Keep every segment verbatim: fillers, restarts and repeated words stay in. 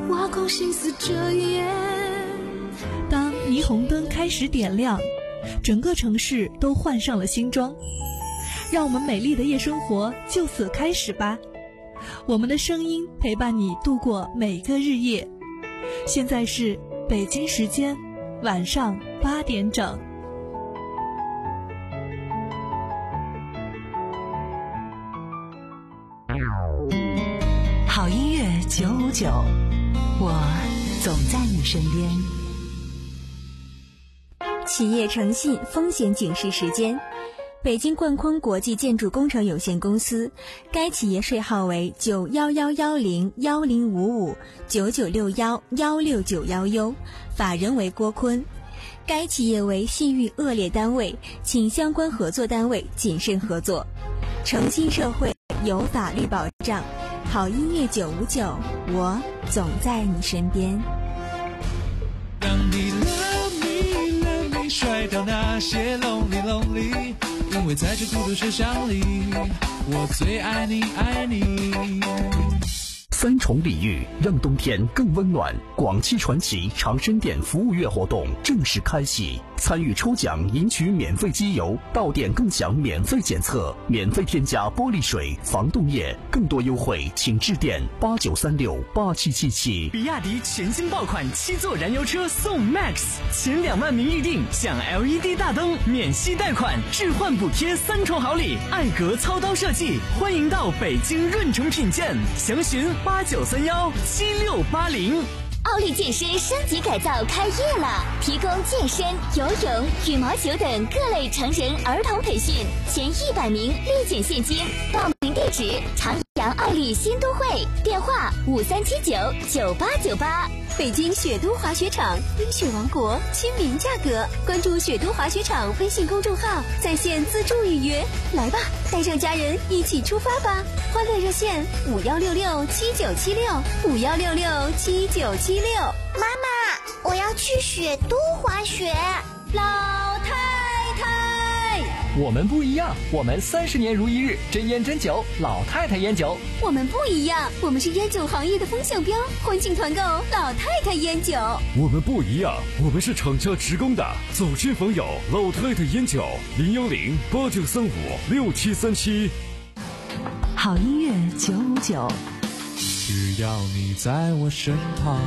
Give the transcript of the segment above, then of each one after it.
挖空心思这一夜。 当霓虹灯开始点亮，整个城市都换上了新装，让我们美丽的夜生活就此开始吧。我们的声音陪伴你度过每个日夜。现在是北京时间晚上八点整。 好音乐九五九，我总在你身边。 企业诚信风险警示时间。北京冠坤国际建筑工程有限公司，该企业税号为九幺幺幺零幺零五五九九六幺幺六九幺 U， 法人为郭坤。该企业为信誉恶劣单位，请相关合作单位谨慎合作。诚信社会有法律保障，好音乐九五九，我总在你身边。 让你 love me love me 甩掉那些 lonely lonely， 因为在这孤独学校里，我最爱你爱你。 三重礼遇让冬天更温暖。广汽传祺长生店服务月活动正式开启，参与抽奖赢取免费机油，到店更享免费检测，免费添加玻璃水、防冻液，更多优惠请致电八九三六八七七七。 比亚迪全新爆款七座燃油车送 Max， 前两万名预定享 L E D 大灯，免息贷款，置换补贴三重好礼，艾格操刀设计，欢迎到北京润城品鉴，详询八九三幺七六八零。 奥利健身升级改造开业了，提供健身、游泳、羽毛球等各类成人儿童培训，前一百名立减现金。报名地址：长阳奥利新都会，电话五三七九九八九八。 北京雪都滑雪场，冰雪王国，亲民价格。关注雪都滑雪场微信公众号，在线自助预约。来吧，带上家人一起出发吧！欢乐热线五幺六六七九七六五幺六六七九七六。 妈妈，我要去雪都滑雪。 老太太， 我们不一样，我们三十年如一日，真烟真酒，老太太烟酒。 我们不一样，我们是烟酒行业的风向标，欢庆团购老太太烟酒。 我们不一样，我们是厂家职工的，走亲访友，老太太烟酒，零幺零八九三五六七三七。 好音乐九五九， 只要你在我身旁。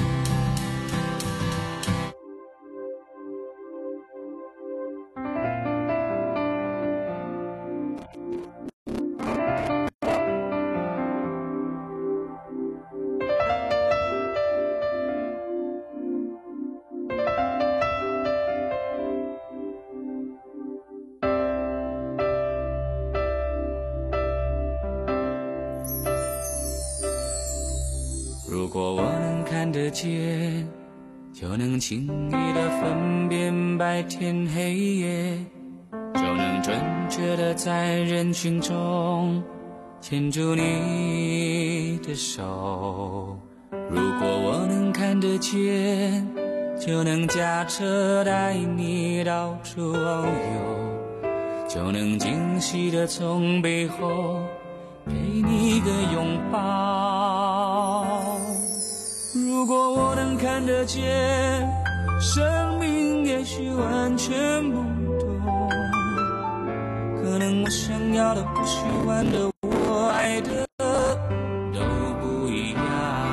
如果我能看得见，就能轻易地分辨白天黑夜，就能准确地在人群中牵住你的手。如果我能看得见，就能驾车带你到处遨游，就能惊喜地从背后给你一个拥抱。如果我能看得见，生命也许完全不同，可能我想要的不喜欢的我爱的都不一样。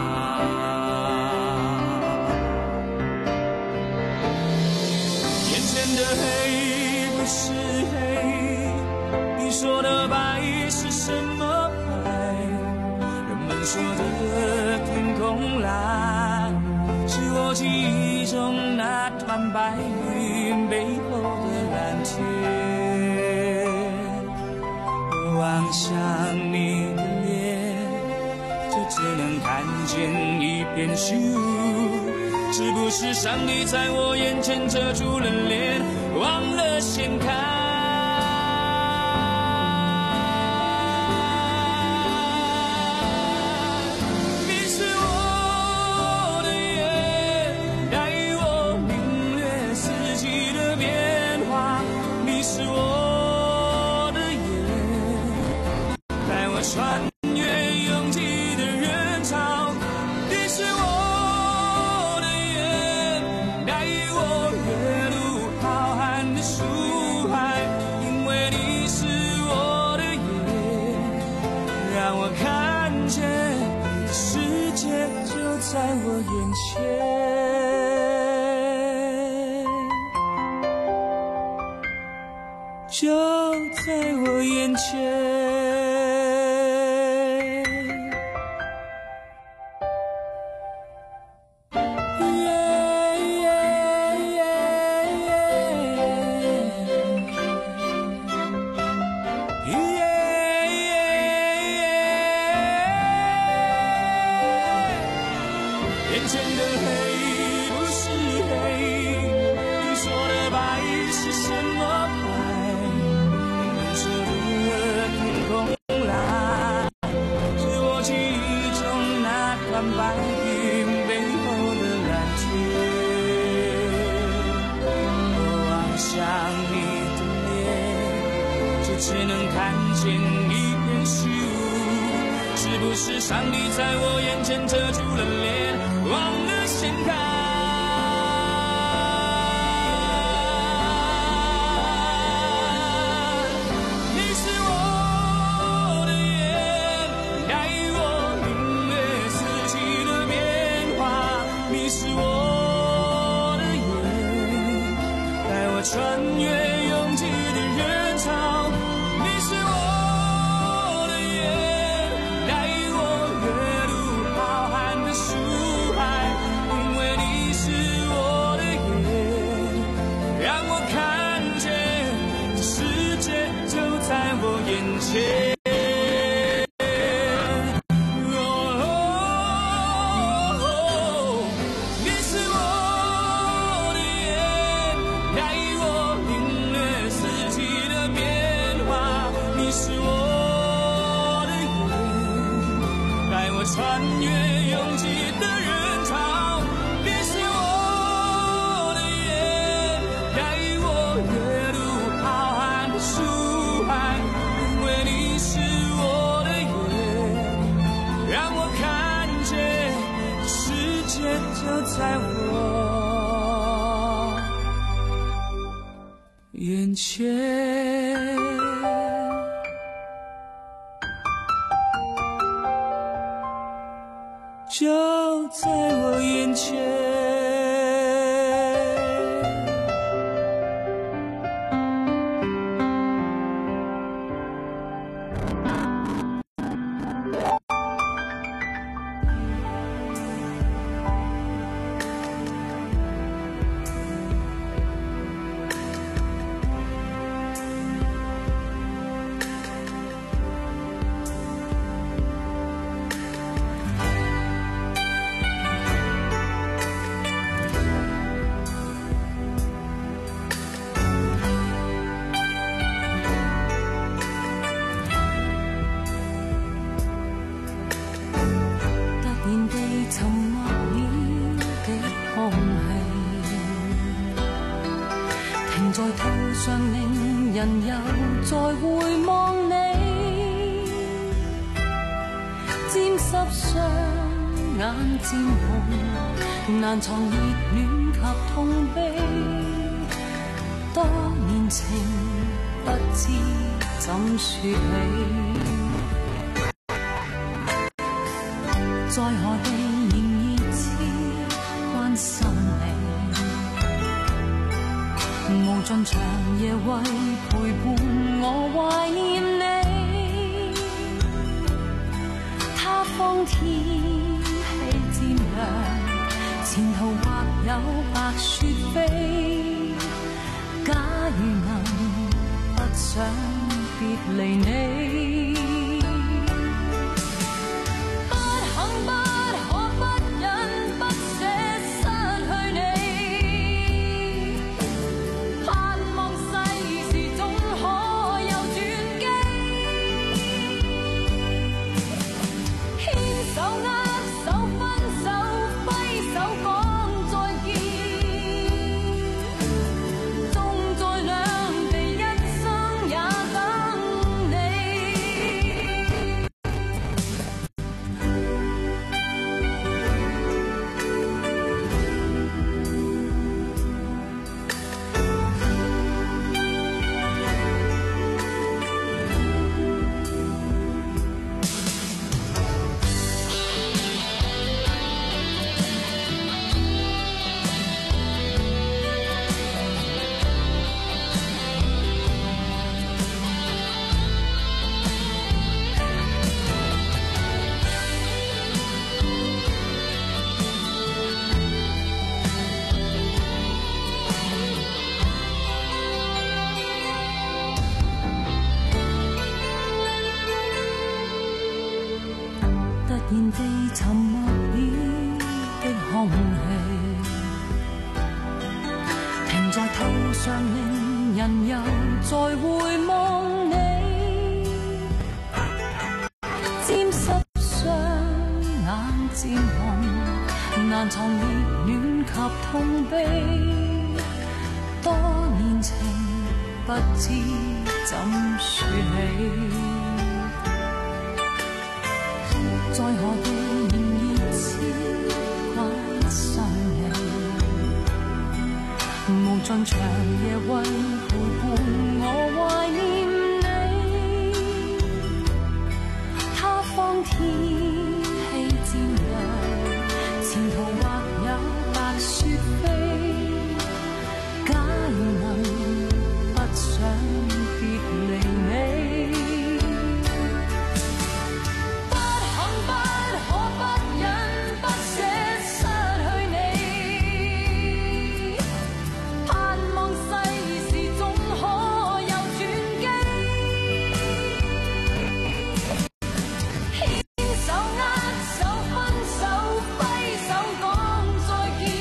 眼前的黑不是黑，你说的白是什么白？人们说的天空蓝，是我记忆中那团白云背后的蓝天。望向你的脸，就只能看见一片虚无，是不是上帝在我眼前遮住了脸，忘了掀开？穿越拥挤的人潮，你是我界就在我眼前，就在我眼前。眼前的黑不是黑，你说的白是什么白？你说的天空蓝，是我记忆中那团白云背后的蓝天。我望向你的脸，却只能看见一片虚无。是不是上帝在我眼前遮住了脸，忘了掀开？你是我的眼，带我领略四季的变化。你是我的眼，带我穿越拥挤的人潮。你是我眼前，你是我的眼，带我领略四季的变化。你是我的眼，带我穿越拥挤的人潮。你是我的眼，带我阅读浩瀚的书海。你是我的眼，让我看见世界就在我眼前。就在我眼前。 在途上令人又再回望你，沾湿雙眼漸紅，難藏熱戀及痛悲。多年情不知怎說起，在何地仍熱切關心你。無盡長夜為陪伴我懷念你，他方天氣漸涼，前途或有白雪飛。假如能不想別離你，不肯不可不忍不捨失去你。盼望世事總可有轉機，牽手握手分手揮手講再見，縱在兩地一生也等你。 常令人又再回望你，沾湿双眼渐红，难藏热戀及痛悲。多年情不知怎說起，在何地仍熱切掛心你，無盡長夜為陪伴我懷念你。他方天氣漸涼，前途或有白雪飛。假如能不想別離你，不肯不可不忍不捨失去你，盼望世事總可有轉機，牽手握手分手揮手講再見，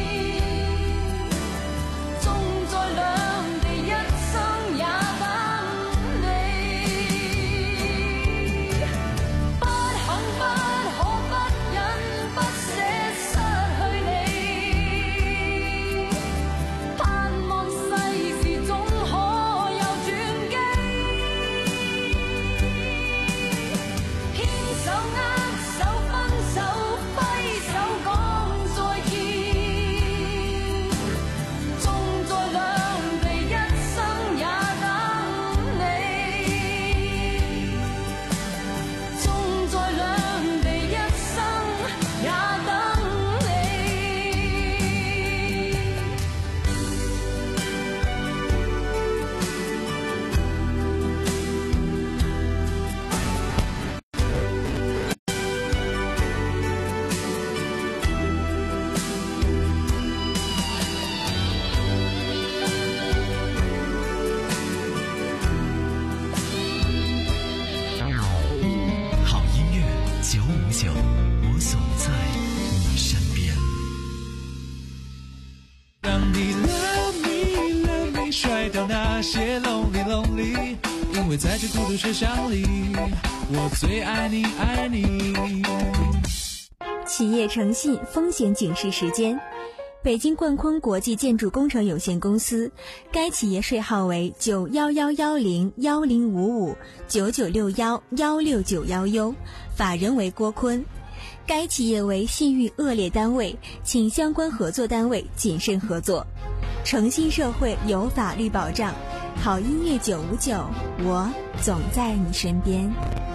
那些 lonely lonely， 因为在这孤独车厢里，我最爱你爱你。 企业诚信风险警示时间，北京冠坤国际建筑工程有限公司，该企业税号为九一一一零一零五五九九六一一六九一 U， 法人为郭坤。该企业为信誉恶劣单位，请相关合作单位谨慎合作。诚信社会有法律保障，好音乐九五九，我总在你身边。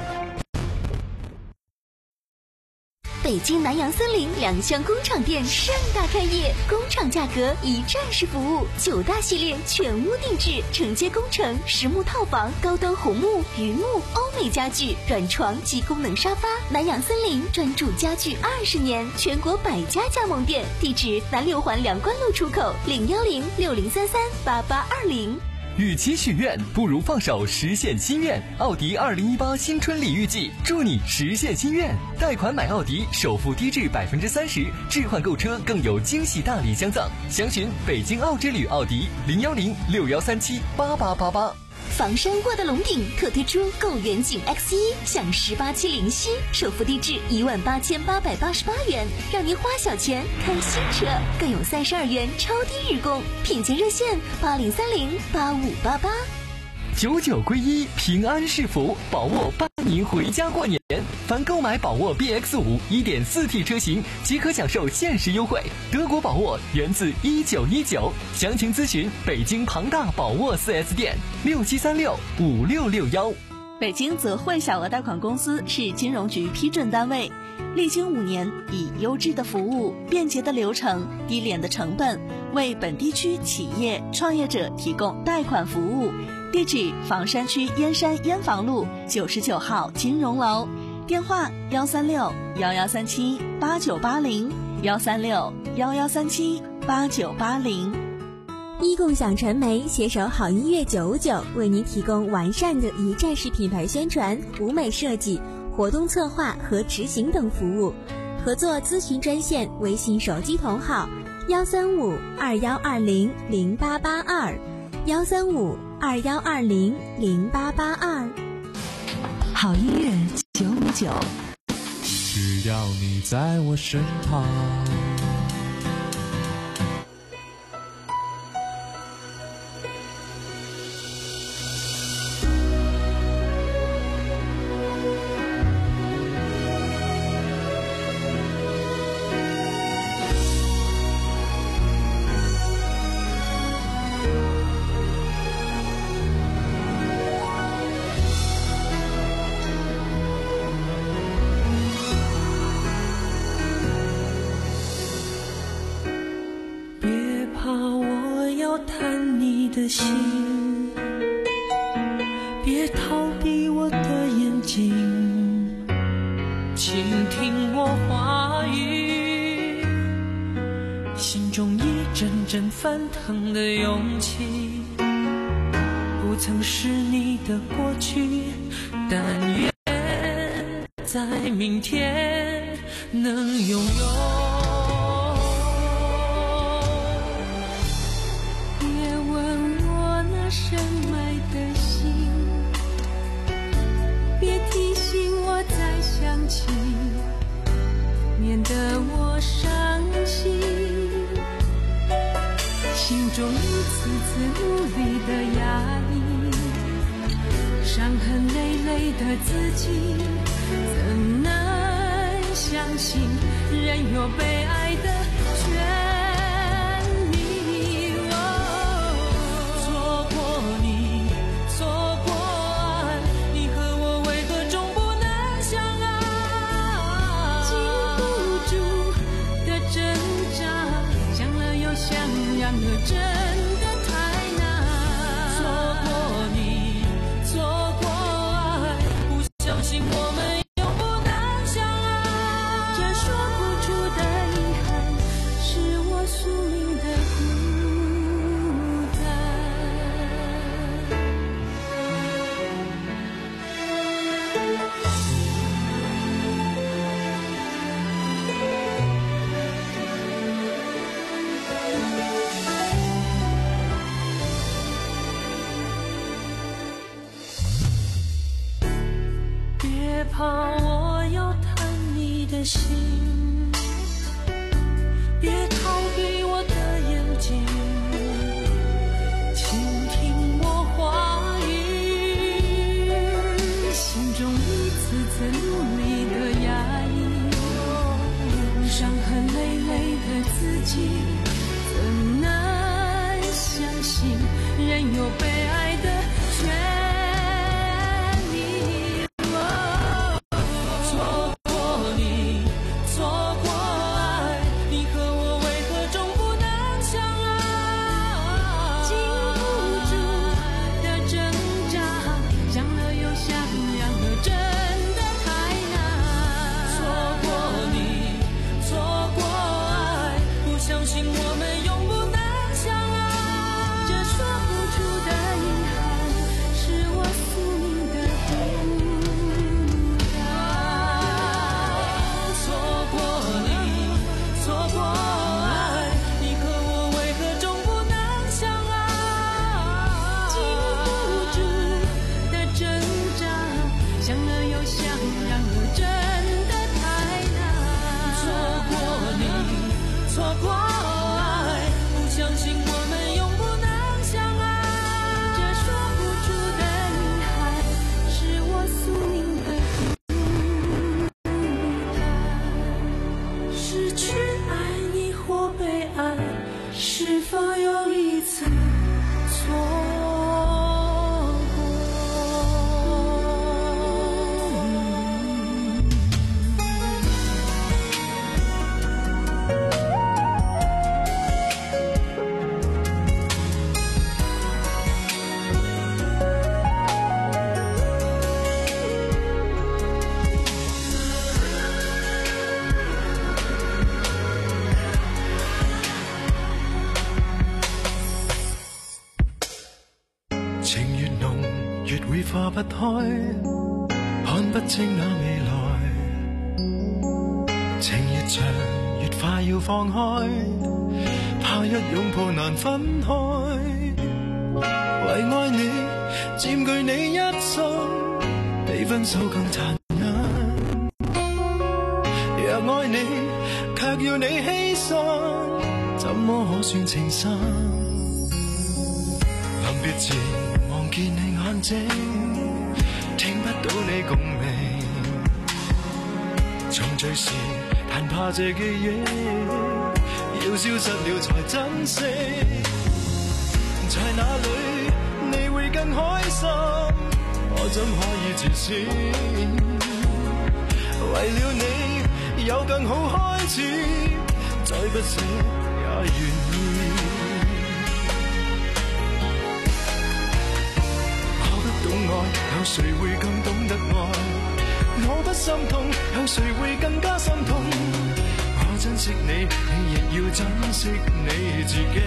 北京南洋森林两厢工厂店盛大开业，工厂价格一站式服务，九大系列全屋定制，承接工程、实木套房、高端红木、榆木、欧美家具、软床及功能沙发。南洋森林专注家具二十年，全国百家加盟店，地址南六环梁关路出口零幺零六零三三八八二零。 与其许愿，不如放手实现心愿。奥迪二零一八新春礼遇季，祝你实现心愿。贷款买奥迪，首付低至百分之三十，置换购车更有惊喜大礼相赠。详询北京奥之旅奥迪零幺零六幺三七八八八八。 房山沃德龙顶特推出购远景 X 一，享十八期零息，首付低至一万八千八百八十八元，让您花小钱开新车，更有三十二元超低日供，品鉴热线八零三零八五八八。 九九归一，平安是福，宝沃伴您回家过年。凡购买宝沃 B X 五 一点四 T 车型，即可享受限时优惠。德国宝沃源自一九一九，详情咨询北京庞大宝沃 四 S 店六七三六五六六幺。 北京泽汇小额贷款公司是金融局批准单位，历经五年，以优质的服务、便捷的流程、低廉的成本，为本地区企业创业者提供贷款服务。地址：房山区燕山燕房路九十九号金融楼，电话：幺三六幺幺三七八九八零幺三六幺幺三七八九八零。 一共享传媒携手好音乐九五九，为您提供完善的一站式品牌宣传、舞美设计、活动策划和执行等服务。 合作咨询专线微信手机同号幺三五二幺二零零八八二幺三五二幺二零零八八二。 好音乐九五九， 只要你在我身旁。 的心，别逃避我的眼睛，倾听我话语，心中一阵阵翻腾的勇气，不曾是你的过去，但愿在明天能拥有。深埋的心，别提醒我再想起，免得我伤心。心中一次次努力的压抑，伤痕累累的自己，怎能相信人有被爱的权？真的太难，错过你，错过爱，不相信我们永不能相爱。这说不出的遗憾，是我宿命的孤别怕我要探你的心，别逃避我的眼睛，倾听我话语，心中一次次努力的压抑，伤痕累累的自己，怎能相信人有被爱的权？化不開，看不清那未來，情長越快要放開，怕一擁抱難分開。為愛你佔據你一生，比分手更殘忍。若愛你卻要你犧牲，怎麼可算情深？臨別前望見你眼睛，聽不到你共鳴。重聚時但怕這記憶要消失了才珍惜。在哪裏你會更開心？我怎可以自私？為了你有更好開始，再不捨也願意。我不懂愛，有誰會更懂得愛？我不心痛，有誰會更加心痛？我珍惜你，你亦要珍惜你自己。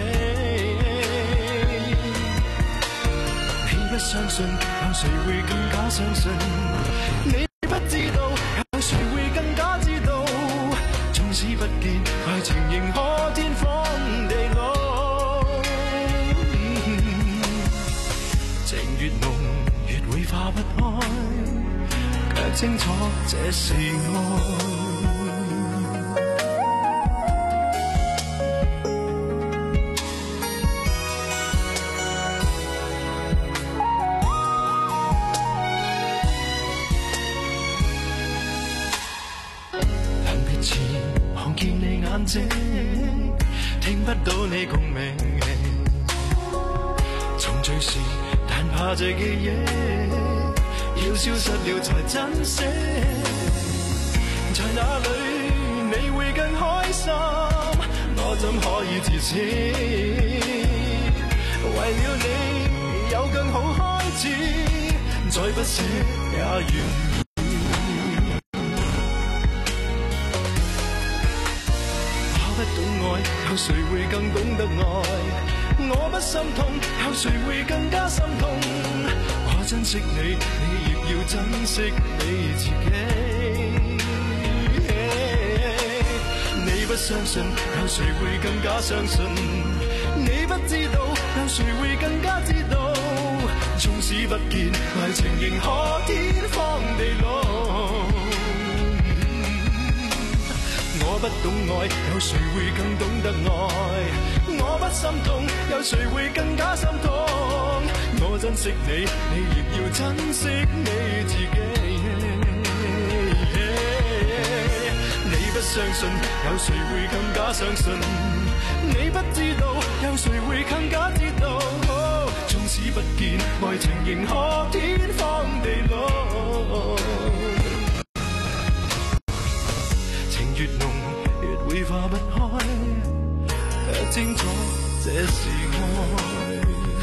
你不相信，有誰會更加相信？你不知道，有誰會更加知道？縱使不見，愛情仍可天荒地老。情越濃，越會化不開，卻清楚這是愛。聽不到你共鳴，重聚時但怕這記憶要消失了才珍惜。在哪裏你會更開心？我怎可以自私？為了你有更好開始，再不捨也願意。有誰會更懂得愛？我不心痛，有誰會更加心痛？我珍惜你，你亦要珍惜你自己。你不相信，有誰會更加相信？你不知道，有誰會更加知道？縱使不見，愛情仍可天荒地老。我不懂愛，有誰會更懂得愛？我不心痛，有誰會更加心痛？我珍惜你，你亦要珍惜你自己。你不相信，有誰會更加相信？你不知道，有誰會更加知道？縱使不見，愛情仍可天荒地老。越濃越會化不開，卻清楚這是愛。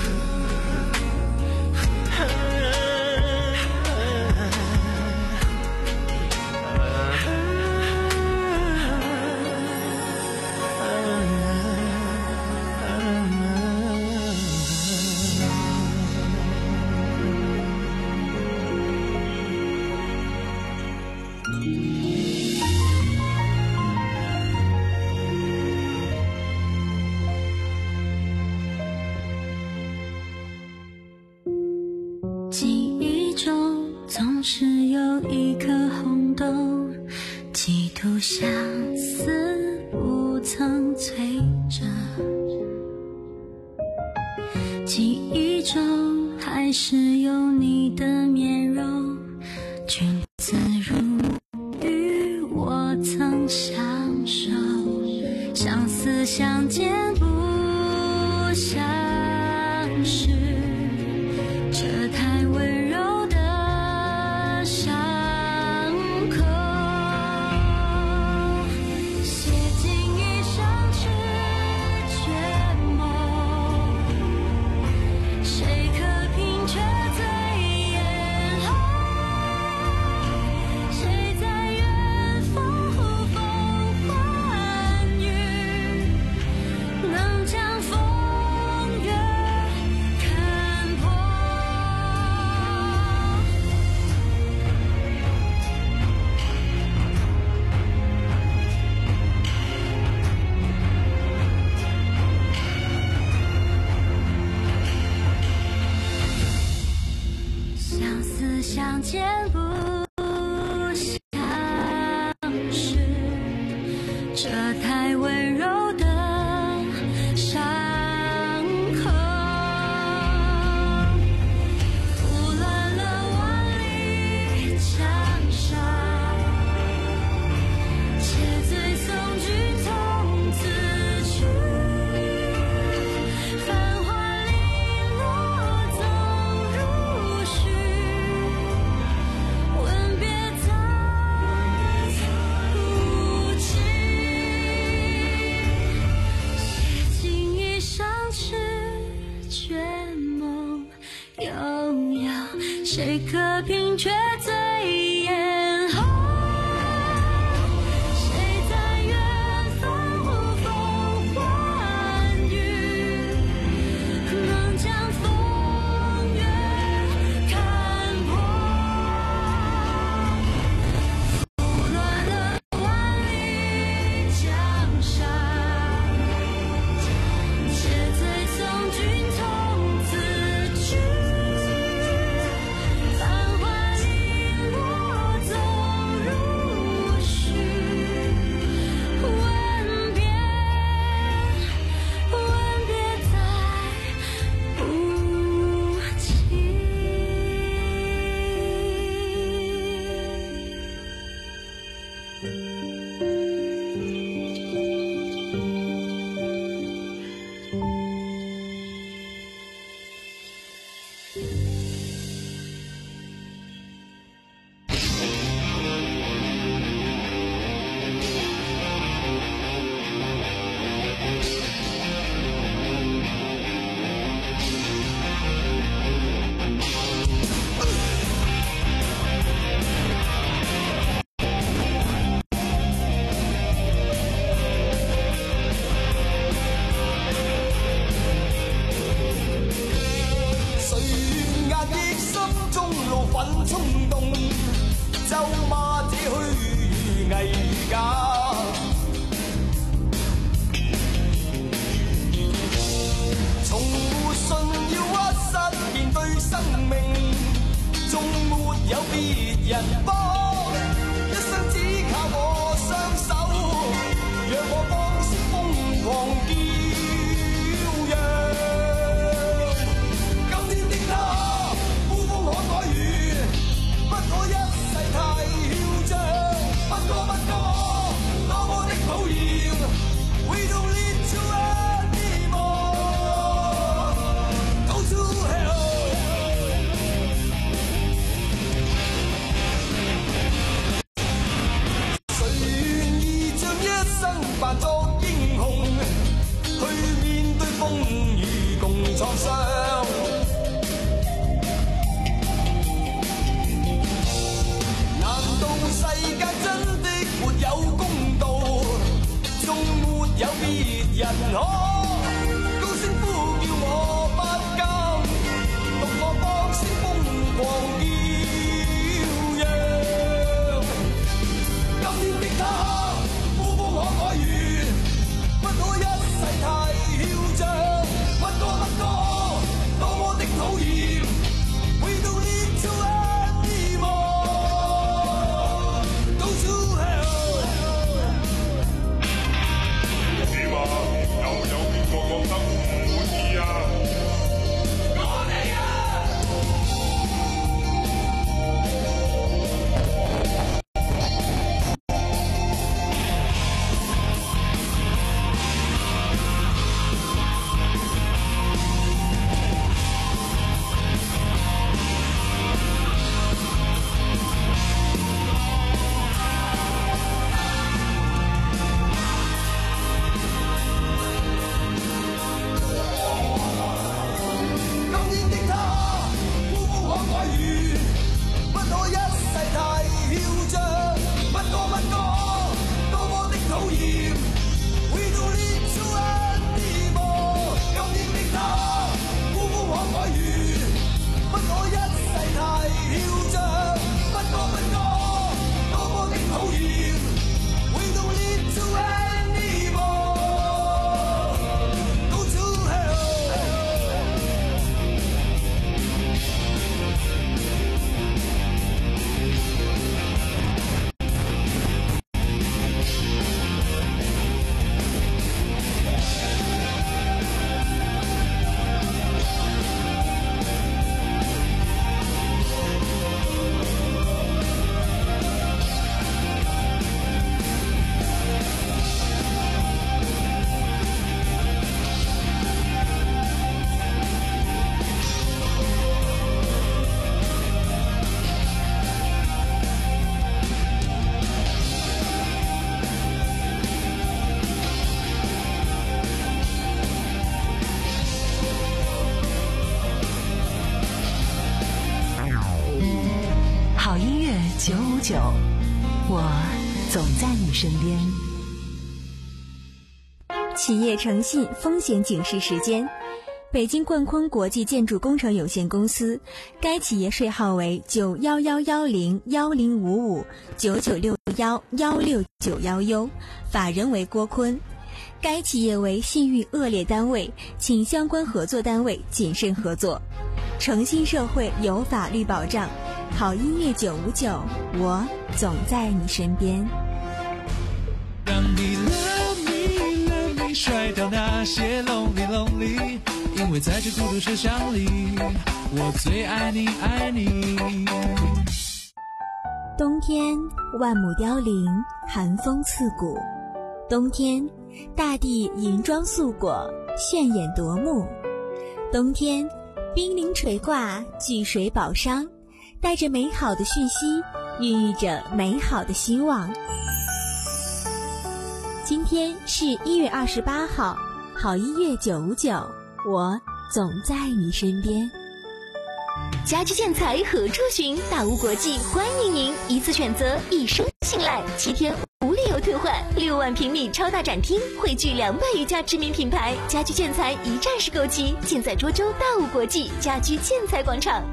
总是有一颗红豆，嫉妒相思不曾催着。记忆中还是有你的面容，君子如玉我曾相守，相思相见不相识，这太温柔能谁可凭却最眼红？谁在远方呼风唤雨，能将风月看破？胡乱了万里江山，且醉送君从此去。 有九，我总在你身边。 企业诚信风险警示时间。北京冠坤国际建筑工程有限公司，该企业税号为九幺幺幺零幺零五五九九六幺幺六九幺 U， 法人为郭坤。该企业为信誉恶劣单位，请相关合作单位谨慎合作。诚信社会有法律保障，好音乐九五九，我总在你身边。 让你 love me love me 甩掉那些 lonely lonely， 因为在这孤独车厢里，我最爱你爱你。 冬天万亩凋零，寒风刺骨。冬天大地银装素裹，炫眼夺目。冬天冰凌垂挂，聚水宝商，带着美好的讯息，孕育着美好的希望。今天是一月二十八号，好音乐九五九，我总在你身边。 家居建材何处寻？大屋国际欢迎您，一次选择，一生信赖，七天无理由退换，六万平米超大展厅，汇聚两百余家知名品牌，家居建材一站式购齐，尽在涿州大屋国际家居建材广场。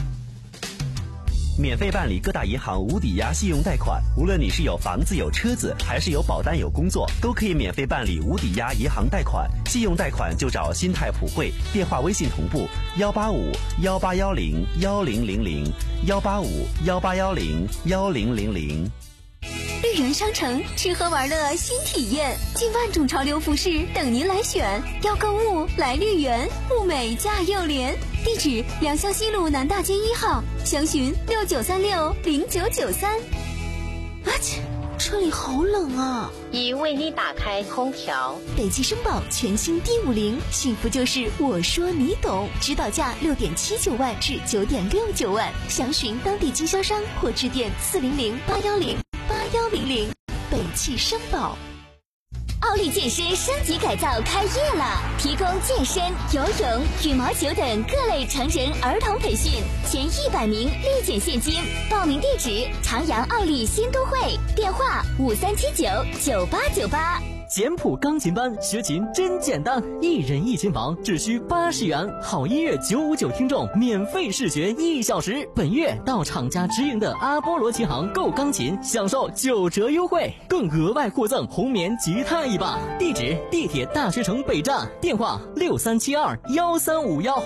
免费办理各大银行无抵押信用贷款，无论你是有房子有车子，还是有保单有工作，都可以免费办理无抵押银行贷款。信用贷款就找新泰普惠，电话微信同步幺八五幺八幺零幺零零零幺八五幺八幺零幺零零零。 绿园商城吃喝玩乐新体验，近万种潮流服饰等您来选。要购物来绿园，物美价又廉。地址：良乡西路南大街一号，详询六九三六零九九三。啊切，这里好冷啊！ 已为你打开空调。 北汽绅宝全新 D 五零，幸福就是我说你懂。指导价六点七九万至九点六九万，详询当地经销商或致电四零零八幺零八幺零零。北汽绅宝。奥利健身升级改造开业了，提供健身、游泳、羽毛球等各类成人儿童培训，前一百名立减现金。报名地址：长阳奥利新都会，电话五三七九九八九八。 简谱钢琴班学琴真简单，一人一琴房只需八十元，好音乐九五九听众免费试学一小时。本月到厂家直营的阿波罗琴行购钢琴，享受九折优惠，更额外获赠红棉吉他一把。地址：地铁大学城北站，电话六三七二幺三五幺。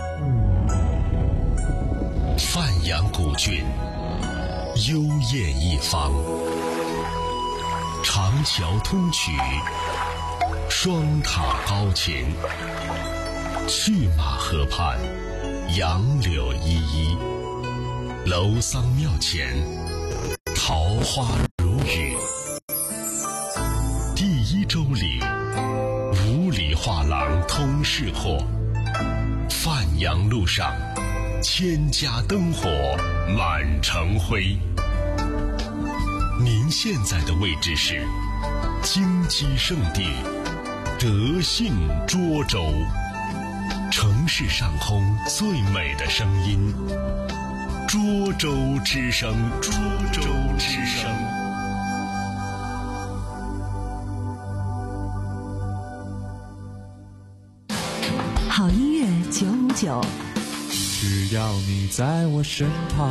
范阳古郡，幽艳一方。长桥通衢，双塔高琴，去马河畔，杨柳依依，楼桑庙前，桃花如雨。第一周里，五里画廊通市货，范阳路上，千家灯火满城辉。您现在的位置是金鸡圣地德信涿州，城市上空最美的声音，涿州之声，涿州之声。 好音乐九五九， 只要你在我身旁。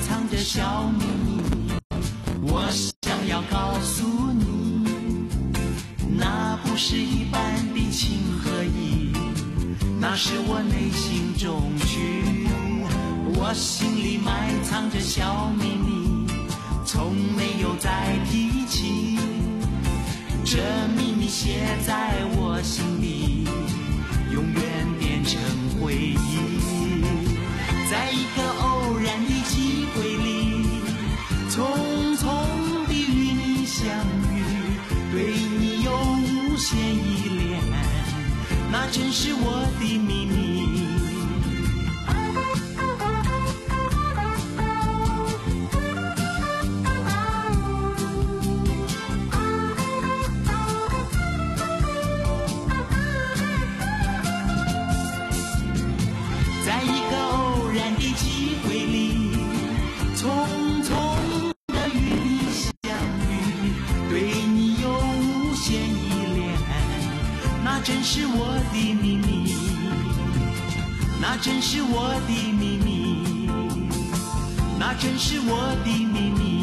藏着小秘密，我想要告诉你，那不是一般的情和义，那是我内心中曲，我心里埋藏着小秘密，从没有再提起，这秘密写在我心里，永远变成回忆。在一个偶然的机会里，匆匆地与你相遇，对你有无限依恋，那真是我的秘密。在一个偶然的机会里，匆匆地与你相遇，对你有无限依恋，那真是我的秘密，那真是我的秘密，那真是我的秘密。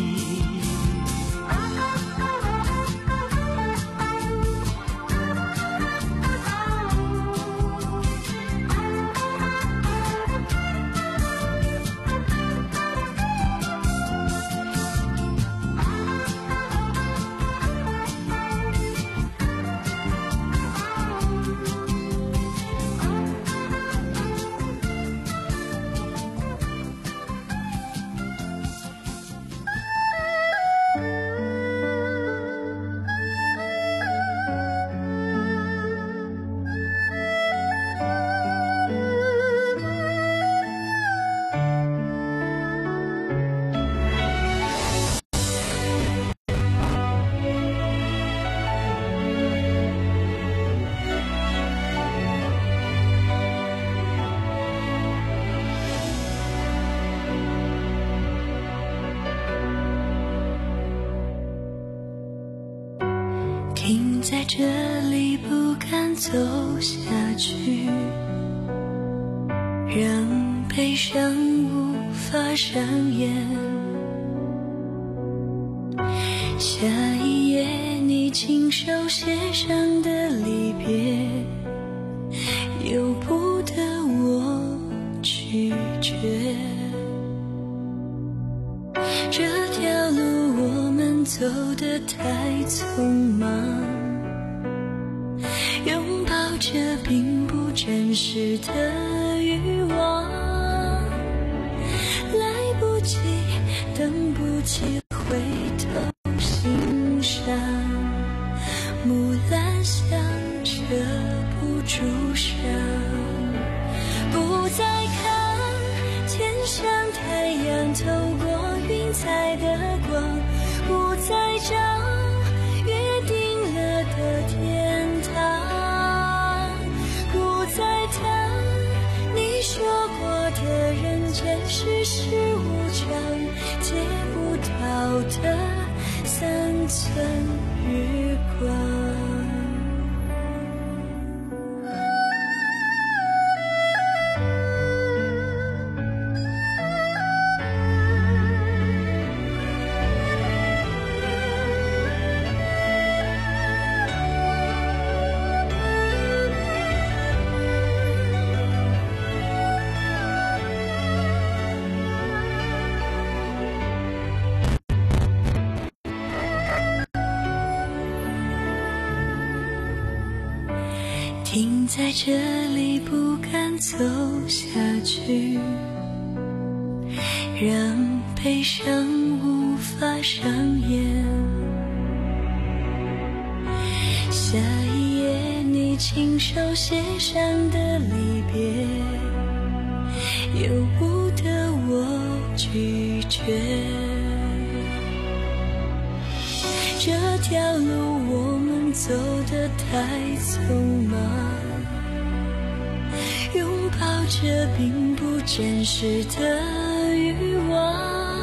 停在这里不敢走下去，让悲伤无法上演。下一页你亲手写上的离别，由不得我拒绝。这条路我们走得太匆忙，拥抱着并不真实的欲望，来不及等不及回头欣赏，木兰香遮不住伤，不再看天上太阳透过云彩的光，不再找约定了的天堂，不再谈你说过的人间世事无常，借不到的三寸日光。停在这里不敢走下去，让悲伤无法上演。下一页你亲手写上的离别，由不得我拒绝。这条路我们走得太匆忙，拥抱着并不真实的欲望，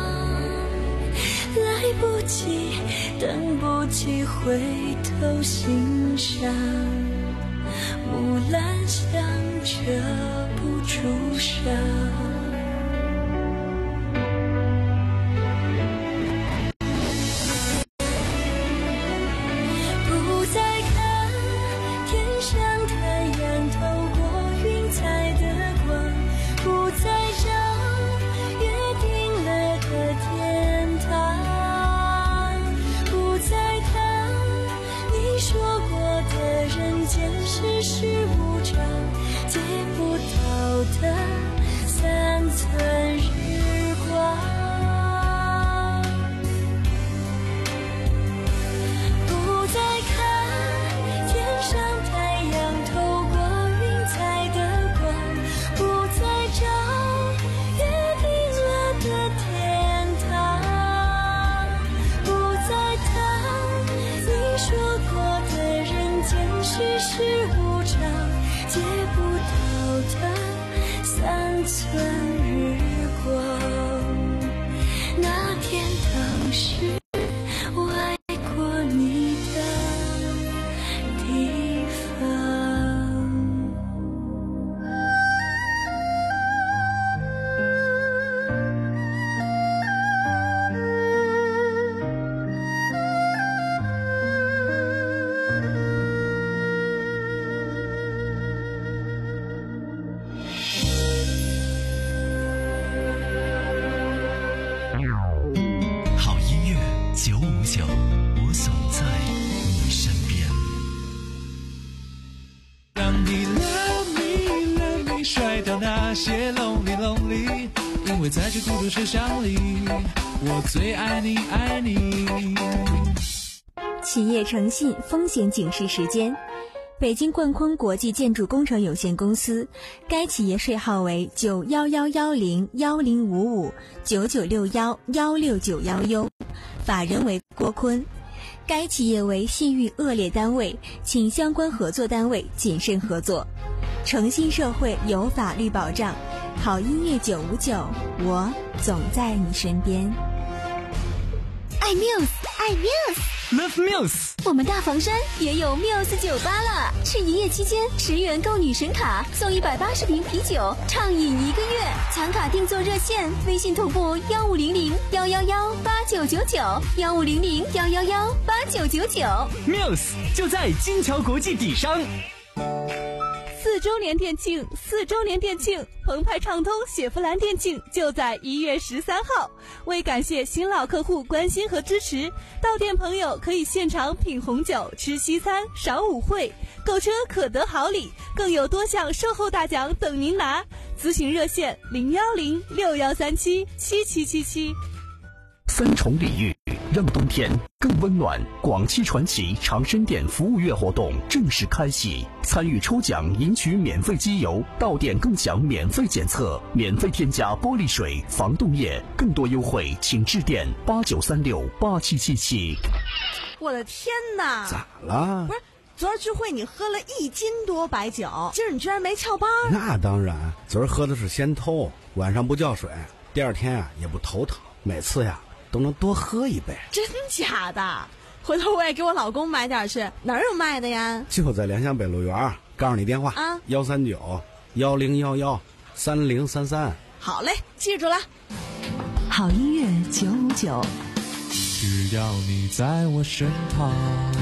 来不及等不及回头欣赏，木兰香遮不住伤， 三寸日光，那天都是我爱过你的地方。 好音乐九五九，我总在你身边。 让你 love me love me 甩掉那些 lonely lonely， 因为在这孤独车厢里，我最爱你爱你。 企业诚信风险警示时间。北京冠坤国际建筑工程有限公司，该企业税号为九幺幺幺零幺零五五九九六幺幺六九幺 U， 法人为郭坤。该企业为信誉恶劣单位，请相关合作单位谨慎合作。诚信社会有法律保障，好音乐九五九，我总在你身边。 爱 Muse， 爱 Muse。Love Muse， 我们大房山也有 Muse 酒吧了，是营业期间十元购女神卡送一百八十瓶啤酒，畅饮一个月。抢卡订座热线：微信同步幺五零零幺幺幺八九九九幺五零零幺幺幺八九九九。 Muse 就在金桥国际底商。 四周年店庆，四周年店庆，澎湃畅通雪佛兰店庆就在一月十三号。为感谢新老客户关心和支持，到店朋友可以现场品红酒、吃西餐、赏舞会，购车可得好礼，更有多项售后大奖等您拿。咨询热线零幺零六幺三七七七七七。 三重礼遇，让冬天更温暖。广汽传祺长生店服务月活动正式开启，参与抽奖赢取免费机油，到店更享免费检测，免费添加玻璃水、防冻液，更多优惠请致电八九三六八七七七。 我的天哪！ 咋了？ 不是，昨儿聚会你喝了一斤多白酒，今儿你居然没翘班？ 那当然，昨儿喝的是仙偷，晚上不叫水，第二天啊也不头疼，每次呀都能多喝一杯。 真假的？回头我也给我老公买点去。哪儿有卖的呀？ 就在联想北路园，告诉你电话啊， 幺三九幺零幺幺三零三三。 好嘞，记住了。 好音乐九五九， 只要你在我身旁。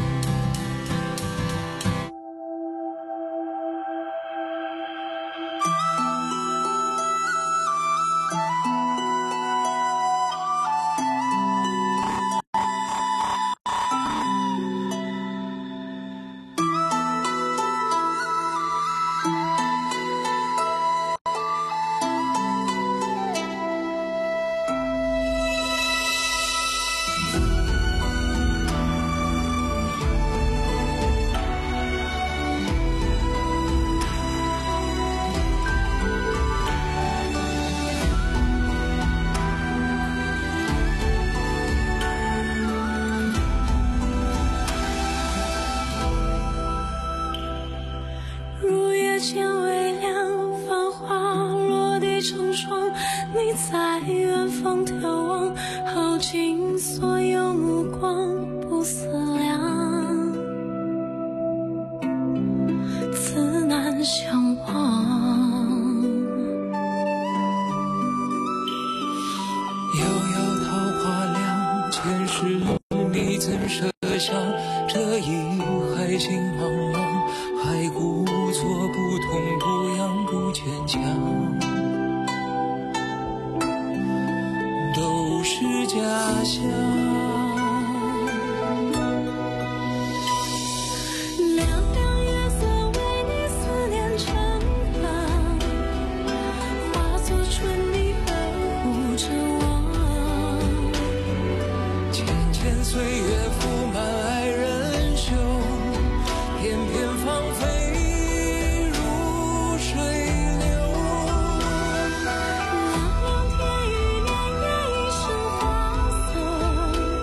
见微凉，繁华落地成霜。你在远方眺望，耗尽所有目光，不思量，自难相忘。 遥遥桃花凉，前世你怎设想？这一海情茫茫。还故作不痛不痒不坚强，都是假象。 亮亮月色为你思念成行，化作春泥呵护着我。 浅浅岁月铺满爱人袖，片片芳菲如水流。 朗朗天与年月一生花色，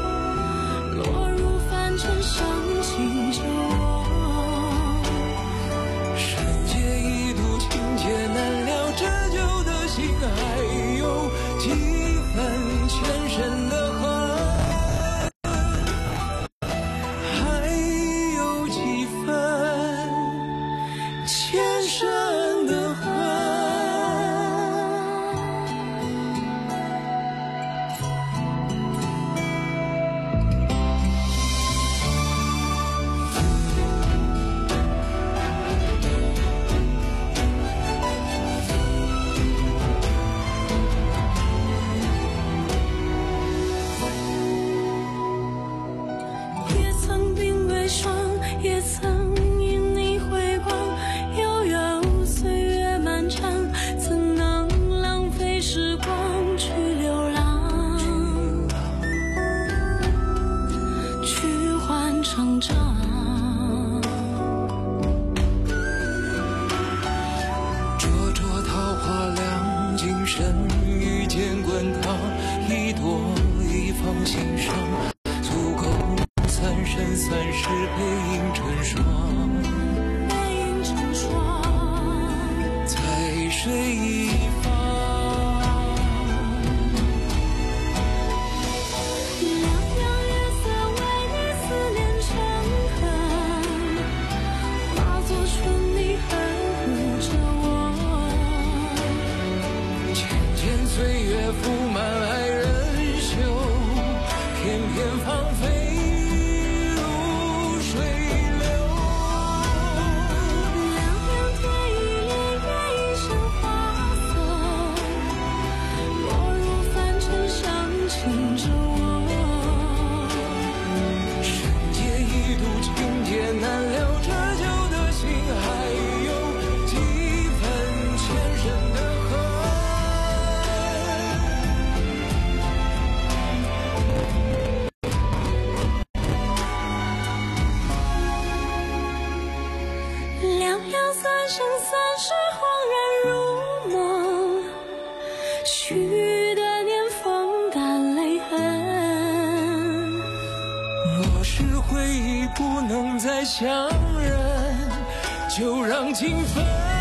两三生三世恍然如梦，许的年风干泪痕。 若是回忆不能再相认，就让情分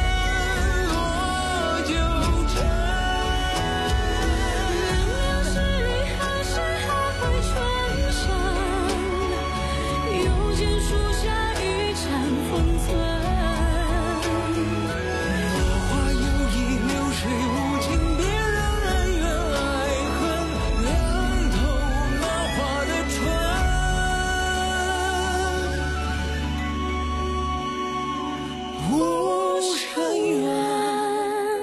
落九尘。 有时遗憾是还会重生，又见树下一盏风存。 落花有意，流水无情，别让恩怨爱恨凉透那花的唇。无尘缘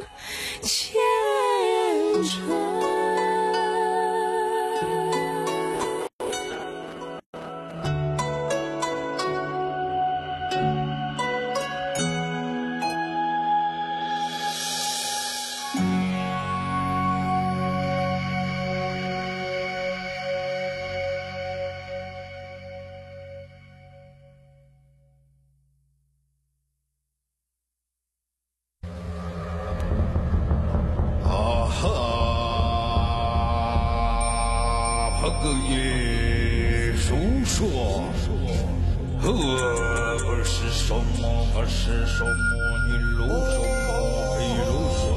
前尘。 啊哈，这个耶稣说，呃，不是什么，不是什么，你录什么，你录什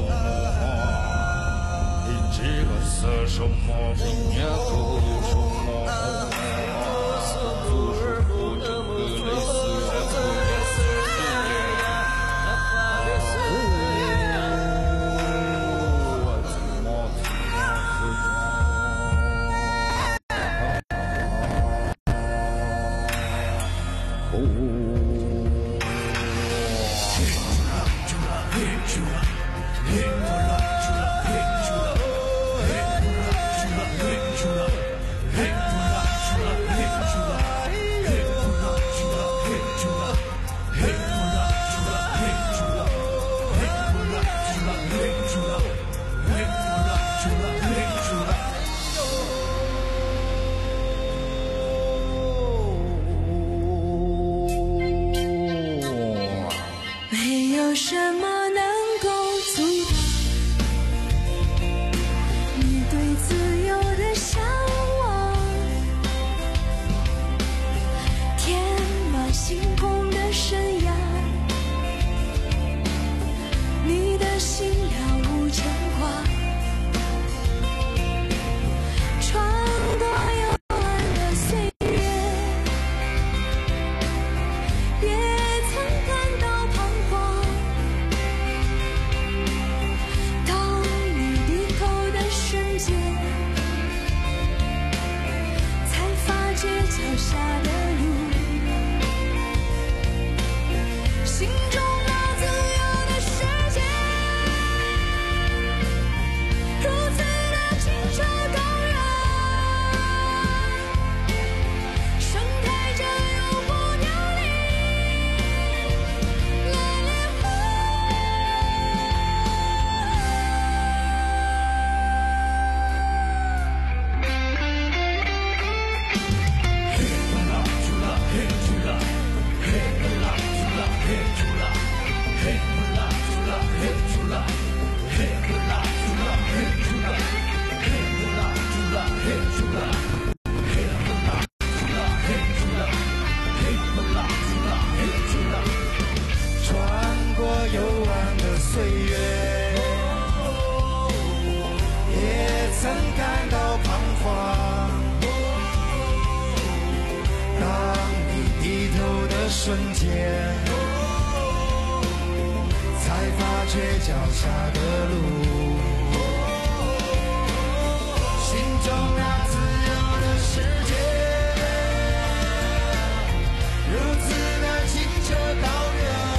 么，你这个是什么，你也录什么，就是不这个类似于没有什么能够阻挡你对自由的向往，天马行空的生涯，你的心了无牵挂，穿过幽暗的岁月，也曾感到彷徨。当你低头的瞬间，才发觉脚下的路，心中那自由的世界，如此的清澈高远，盛开着永不凋零的莲花。 穿过幽暗的岁月，也曾感到彷徨。当你低头的瞬间，才发觉脚下的路，心中那自由的世界，如此的清澈高远。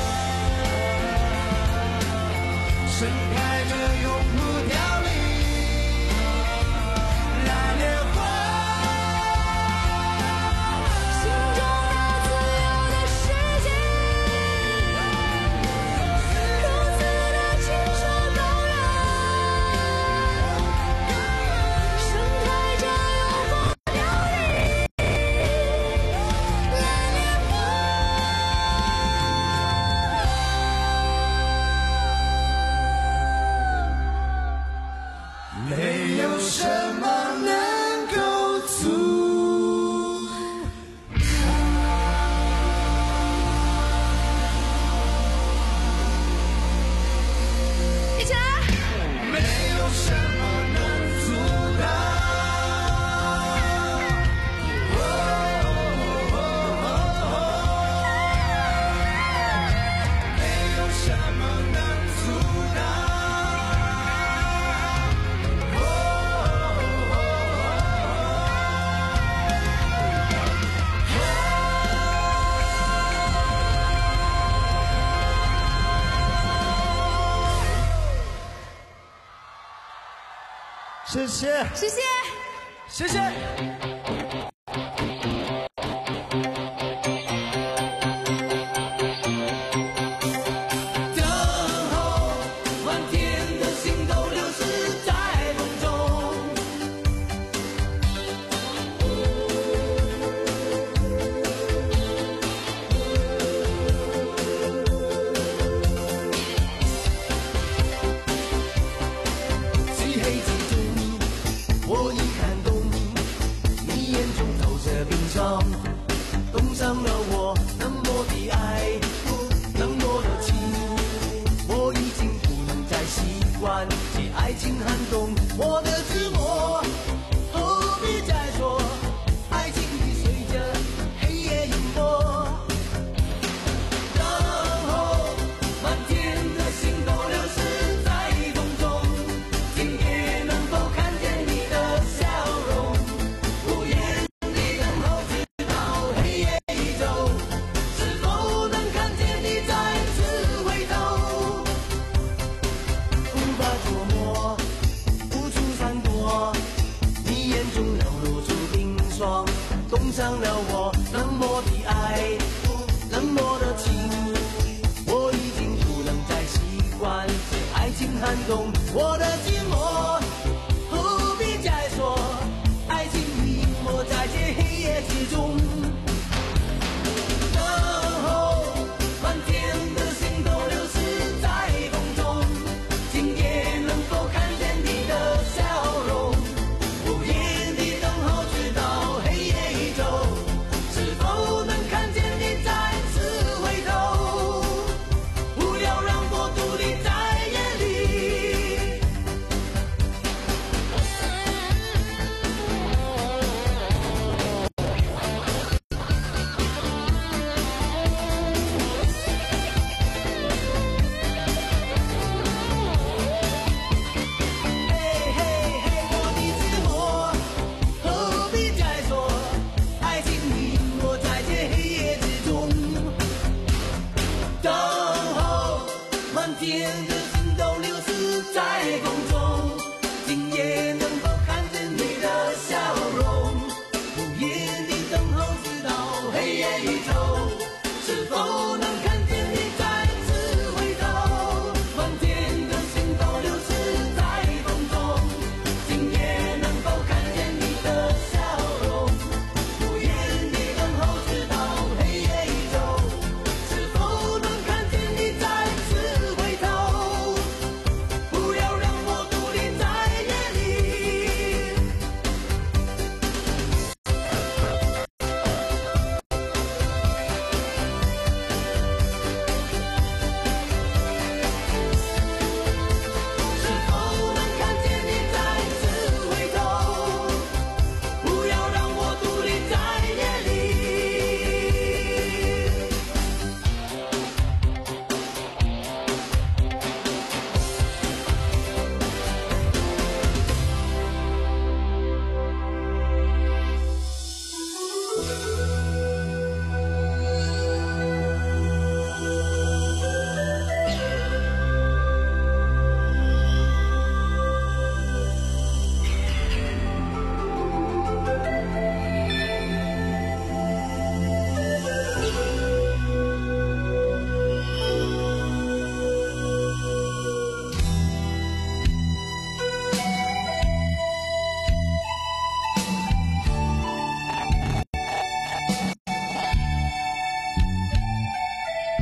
盛开着永不凋零蓝莲花， 心中那自由的世界，如此的清澈高远。 谢谢， 谢谢， 谢谢。 天。